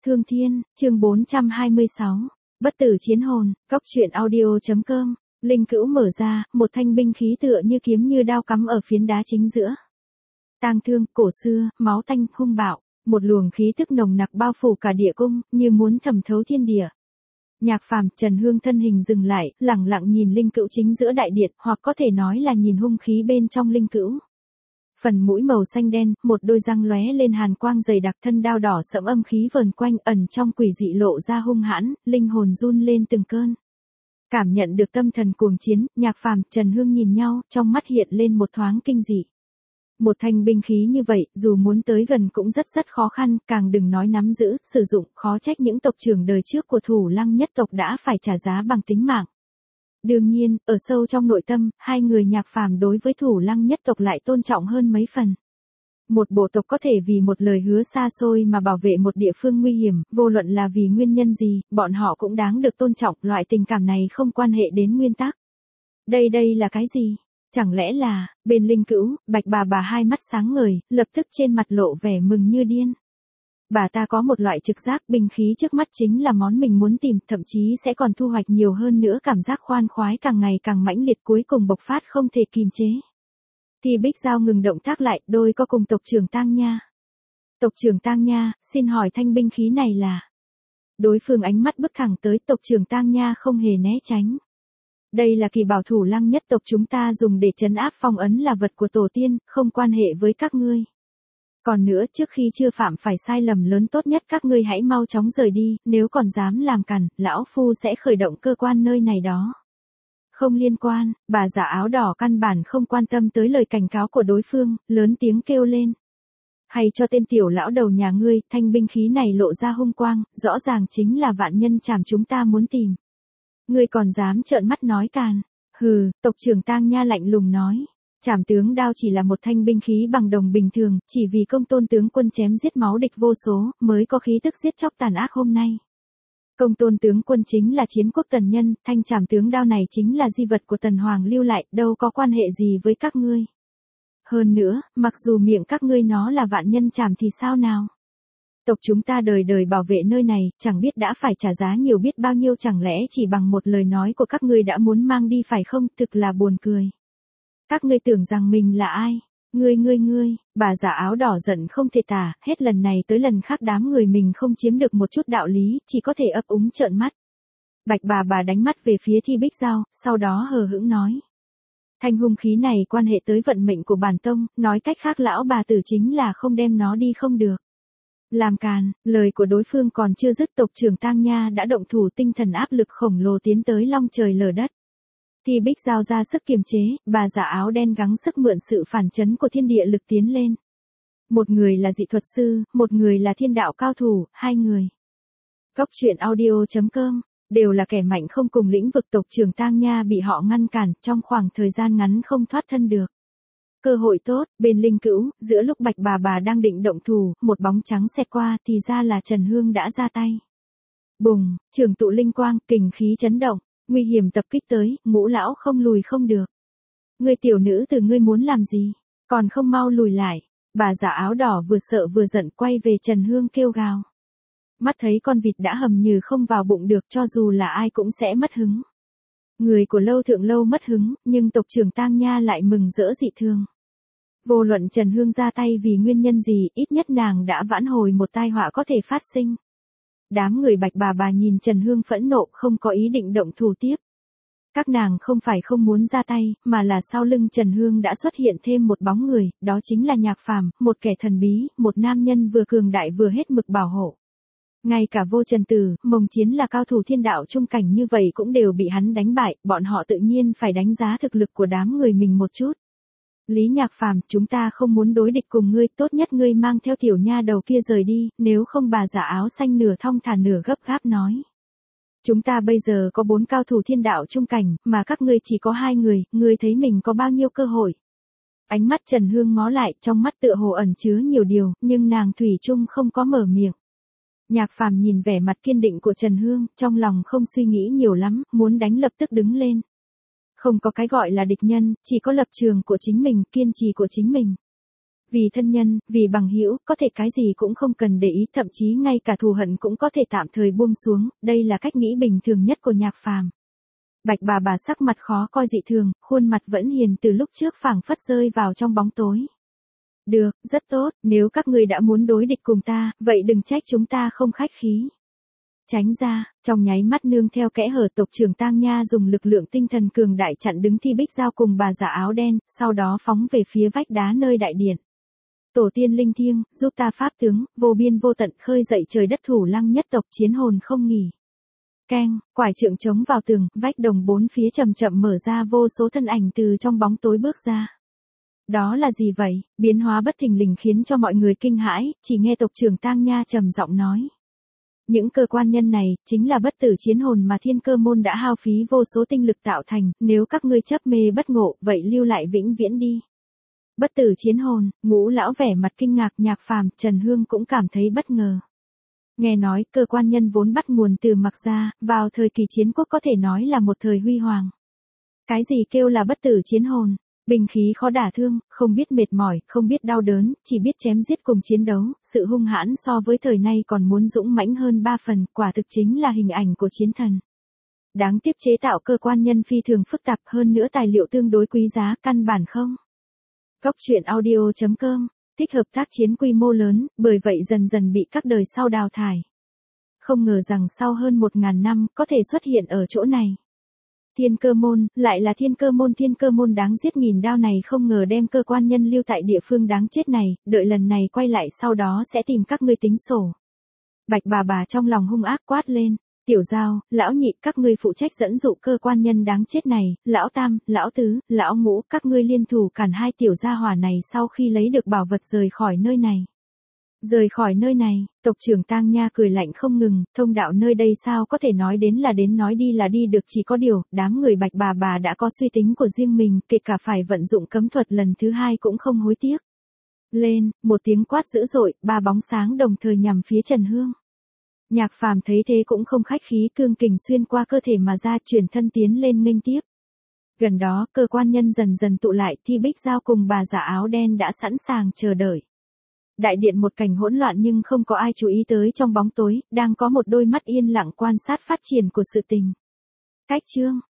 Thương Thiên, chương 426. Bất tử chiến hồn, Cóc truyện audio.com. Linh cữu mở ra, một thanh binh khí tựa như kiếm như đao cắm ở phiến đá chính giữa. Tang thương, cổ xưa, máu tanh, hung bạo, một luồng khí tức nồng nặc bao phủ cả địa cung, như muốn thẩm thấu thiên địa. Nhạc Phàm, Trần Hương thân hình dừng lại, lẳng lặng nhìn linh cữu chính giữa đại điện, hoặc có thể nói là nhìn hung khí bên trong linh cữu. Phần mũi màu xanh đen, một đôi răng lóe lên hàn quang dày đặc, thân đao đỏ sẫm âm khí vờn quanh, ẩn trong quỷ dị lộ ra hung hãn, linh hồn run lên từng cơn. Cảm nhận được tâm thần cuồng chiến, Nhạc Phàm, Trần Hương nhìn nhau, trong mắt hiện lên một thoáng kinh dị. Một thanh binh khí như vậy, dù muốn tới gần cũng rất khó khăn, càng đừng nói nắm giữ, sử dụng, khó trách những tộc trưởng đời trước của Thủ Lăng nhất tộc đã phải trả giá bằng tính mạng. Đương nhiên, ở sâu trong nội tâm, hai người Nhạc Phàm đối với Thủ Lăng nhất tộc lại tôn trọng hơn mấy phần. Một bộ tộc có thể vì một lời hứa xa xôi mà bảo vệ một địa phương nguy hiểm, vô luận là vì nguyên nhân gì, bọn họ cũng đáng được tôn trọng, loại tình cảm này không quan hệ đến nguyên tắc. Đây là cái gì? Chẳng lẽ là, bên linh cữu, Bạch bà hai mắt sáng ngời, lập tức trên mặt lộ vẻ mừng như điên. Bà ta có một loại trực giác, binh khí trước mắt chính là món mình muốn tìm, thậm chí sẽ còn thu hoạch nhiều hơn nữa, cảm giác khoan khoái càng ngày càng mãnh liệt, cuối cùng bộc phát không thể kìm chế. Thì Bích Giao ngừng động tác lại, đôi co cùng tộc trưởng Tang Nha. Tộc trưởng Tang Nha, xin hỏi thanh binh khí này là? Đối phương ánh mắt bước thẳng tới, tộc trưởng Tang Nha không hề né tránh. Đây là kỳ bảo Thủ Lăng nhất tộc chúng ta dùng để trấn áp phong ấn, là vật của tổ tiên, không quan hệ với các ngươi. Còn nữa, trước khi chưa phạm phải sai lầm lớn, tốt nhất các ngươi hãy mau chóng rời đi, nếu còn dám làm cản, lão phu sẽ khởi động cơ quan nơi này đó. Không liên quan, bà già áo đỏ căn bản không quan tâm tới lời cảnh cáo của đối phương, lớn tiếng kêu lên. Hay cho tên tiểu lão đầu nhà ngươi, thanh binh khí này lộ ra hung quang, rõ ràng chính là vạn nhân trảm chúng ta muốn tìm. Ngươi còn dám trợn mắt nói càn? Hừ, tộc trưởng Tang Nha lạnh lùng nói. Trảm tướng đao chỉ là một thanh binh khí bằng đồng bình thường, chỉ vì công tôn tướng quân chém giết máu địch vô số, mới có khí tức giết chóc tàn ác hôm nay. Công tôn tướng quân chính là chiến quốc tần nhân, thanh trảm tướng đao này chính là di vật của tần hoàng lưu lại, đâu có quan hệ gì với các ngươi. Hơn nữa, mặc dù miệng các ngươi nó là vạn nhân trảm thì sao nào? Tộc chúng ta đời đời bảo vệ nơi này, chẳng biết đã phải trả giá nhiều biết bao nhiêu, chẳng lẽ chỉ bằng một lời nói của các ngươi đã muốn mang đi phải không, thực là buồn cười. Các ngươi tưởng rằng mình là ai? Ngươi, bà già áo đỏ giận không thể tả, hết lần này tới lần khác đám người mình không chiếm được một chút đạo lý, chỉ có thể ấp úng trợn mắt. Bạch bà đánh mắt về phía Thi Bích Giao, sau đó hờ hững nói. Thanh hung khí này quan hệ tới vận mệnh của bản tông, nói cách khác lão bà tử chính là không đem nó đi không được. Làm càn, lời của đối phương còn chưa dứt, tộc trưởng Tang Nha đã động thủ, tinh thần áp lực khổng lồ tiến tới long trời lở đất. Thì Bích Giao ra sức kiềm chế, bà già áo đen gắng sức mượn sự phản chấn của thiên địa lực tiến lên. Một người là dị thuật sư, một người là thiên đạo cao thủ, hai người. Cóc truyện audio.com, đều là kẻ mạnh không cùng lĩnh vực, tộc trưởng Tang Nha bị họ ngăn cản, trong khoảng thời gian ngắn không thoát thân được. Cơ hội tốt, bên linh cữu, giữa lúc Bạch bà đang định động thủ, một bóng trắng xẹt qua, thì ra là Trần Hương đã ra tay. Bùng, trường tụ linh quang, kình khí chấn động, nguy hiểm tập kích tới, Ngũ lão không lùi không được. Ngươi tiểu nữ từ ngươi muốn làm gì, còn không mau lùi lại. Bà già áo đỏ vừa sợ vừa giận quay về Trần Hương kêu gào. Mắt thấy con vịt đã hầm như không vào bụng được, cho dù là ai cũng sẽ mất hứng. Người của Lâu Thượng Lâu mất hứng, nhưng tộc trưởng Tang Nha lại mừng rỡ dị thường. Vô luận Trần Hương ra tay vì nguyên nhân gì, ít nhất nàng đã vãn hồi một tai họa có thể phát sinh. Đám người Bạch bà nhìn Trần Hương phẫn nộ, không có ý định động thủ tiếp. Các nàng không phải không muốn ra tay, mà là sau lưng Trần Hương đã xuất hiện thêm một bóng người, đó chính là Nhạc Phàm, một kẻ thần bí, một nam nhân vừa cường đại vừa hết mực bảo hộ. Ngay cả Vô Trần Tử, Mông Chiến là cao thủ thiên đạo trung cảnh như vậy cũng đều bị hắn đánh bại, bọn họ tự nhiên phải đánh giá thực lực của đám người mình một chút. Lý Nhạc Phàm, chúng ta không muốn đối địch cùng ngươi, tốt nhất ngươi mang theo tiểu nha đầu kia rời đi, nếu không, bà già áo xanh nửa thong thả nửa gấp gáp nói. Chúng ta bây giờ có 4 cao thủ thiên đạo trung cảnh, mà các ngươi chỉ có 2 người, ngươi thấy mình có bao nhiêu cơ hội. Ánh mắt Trần Hương ngó lại, trong mắt tựa hồ ẩn chứa nhiều điều, nhưng nàng thủy chung không có mở miệng. Nhạc Phàm nhìn vẻ mặt kiên định của Trần Hương, trong lòng không suy nghĩ nhiều lắm, muốn đánh lập tức đứng lên. Không có cái gọi là địch nhân, chỉ có lập trường của chính mình, kiên trì của chính mình. Vì thân nhân, vì bằng hữu, có thể cái gì cũng không cần để ý, thậm chí ngay cả thù hận cũng có thể tạm thời buông xuống, đây là cách nghĩ bình thường nhất của Nhạc Phàm. Bạch bà sắc mặt khó coi dị thường, khuôn mặt vẫn hiền từ lúc trước phảng phất rơi vào trong bóng tối. Được, rất tốt, nếu các ngươi đã muốn đối địch cùng ta, vậy đừng trách chúng ta không khách khí. Tránh ra, trong nháy mắt nương theo kẽ hở tộc trưởng Tang Nha dùng lực lượng tinh thần cường đại chặn đứng Thi Bích Giao cùng bà già áo đen, sau đó phóng về phía vách đá nơi đại điện. Tổ tiên linh thiêng, giúp ta pháp tướng, vô biên vô tận khơi dậy trời đất thủ lăng nhất tộc chiến hồn không nghỉ. Keng, quải trượng chống vào tường, vách đồng bốn phía chậm chậm mở ra vô số thân ảnh từ trong bóng tối bước ra. Đó là gì vậy? Biến hóa bất thình lình khiến cho mọi người kinh hãi, chỉ nghe tộc trưởng Tang Nha trầm giọng nói. Những cơ quan nhân này, chính là bất tử chiến hồn mà Thiên Cơ môn đã hao phí vô số tinh lực tạo thành, nếu các ngươi chấp mê bất ngộ, vậy lưu lại vĩnh viễn đi. Bất tử chiến hồn, Ngũ lão vẻ mặt kinh ngạc, Nhạc Phàm, Trần Hương cũng cảm thấy bất ngờ. Nghe nói, cơ quan nhân vốn bắt nguồn từ Mạc Gia, vào thời kỳ chiến quốc có thể nói là một thời huy hoàng. Cái gì kêu là bất tử chiến hồn? Binh khí khó đả thương, không biết mệt mỏi, không biết đau đớn, chỉ biết chém giết cùng chiến đấu, sự hung hãn so với thời nay còn muốn dũng mãnh hơn 3 phần, quả thực chính là hình ảnh của chiến thần. Đáng tiếc chế tạo cơ quan nhân phi thường phức tạp, hơn nữa tài liệu tương đối quý giá, căn bản không. Góc truyện audio.com, thích hợp tác chiến quy mô lớn, bởi vậy dần dần bị các đời sau đào thải. Không ngờ rằng sau hơn 1000 năm, có thể xuất hiện ở chỗ này. Thiên Cơ môn, lại là Thiên Cơ môn đáng giết nghìn đao này không ngờ đem cơ quan nhân lưu tại địa phương đáng chết này, đợi lần này quay lại sau đó sẽ tìm các ngươi tính sổ. Bạch bà trong lòng hung ác quát lên, Tiểu Giao, lão nhị các ngươi phụ trách dẫn dụ cơ quan nhân đáng chết này, lão tam, lão tứ, lão ngũ các ngươi liên thủ cản hai tiểu gia hỏa này sau khi lấy được bảo vật rời khỏi nơi này. Rời khỏi nơi này, tộc trưởng Tang Nha cười lạnh không ngừng, thông đạo nơi đây sao có thể nói đến là đến nói đi là đi được, chỉ có điều, đám người Bạch bà đã có suy tính của riêng mình, kể cả phải vận dụng cấm thuật lần thứ 2 cũng không hối tiếc. Lên, một tiếng quát dữ dội, 3 bóng sáng đồng thời nhằm phía Trần Hương. Nhạc Phàm thấy thế cũng không khách khí, cương kình xuyên qua cơ thể mà ra, chuyển thân tiến lên nghênh tiếp. Gần đó, cơ quan nhân dần dần tụ lại, Thi Bích Giao cùng bà già áo đen đã sẵn sàng chờ đợi. Đại điện một cảnh hỗn loạn nhưng không có ai chú ý tới, trong bóng tối, đang có một đôi mắt yên lặng quan sát phát triển của sự tình. Cách chương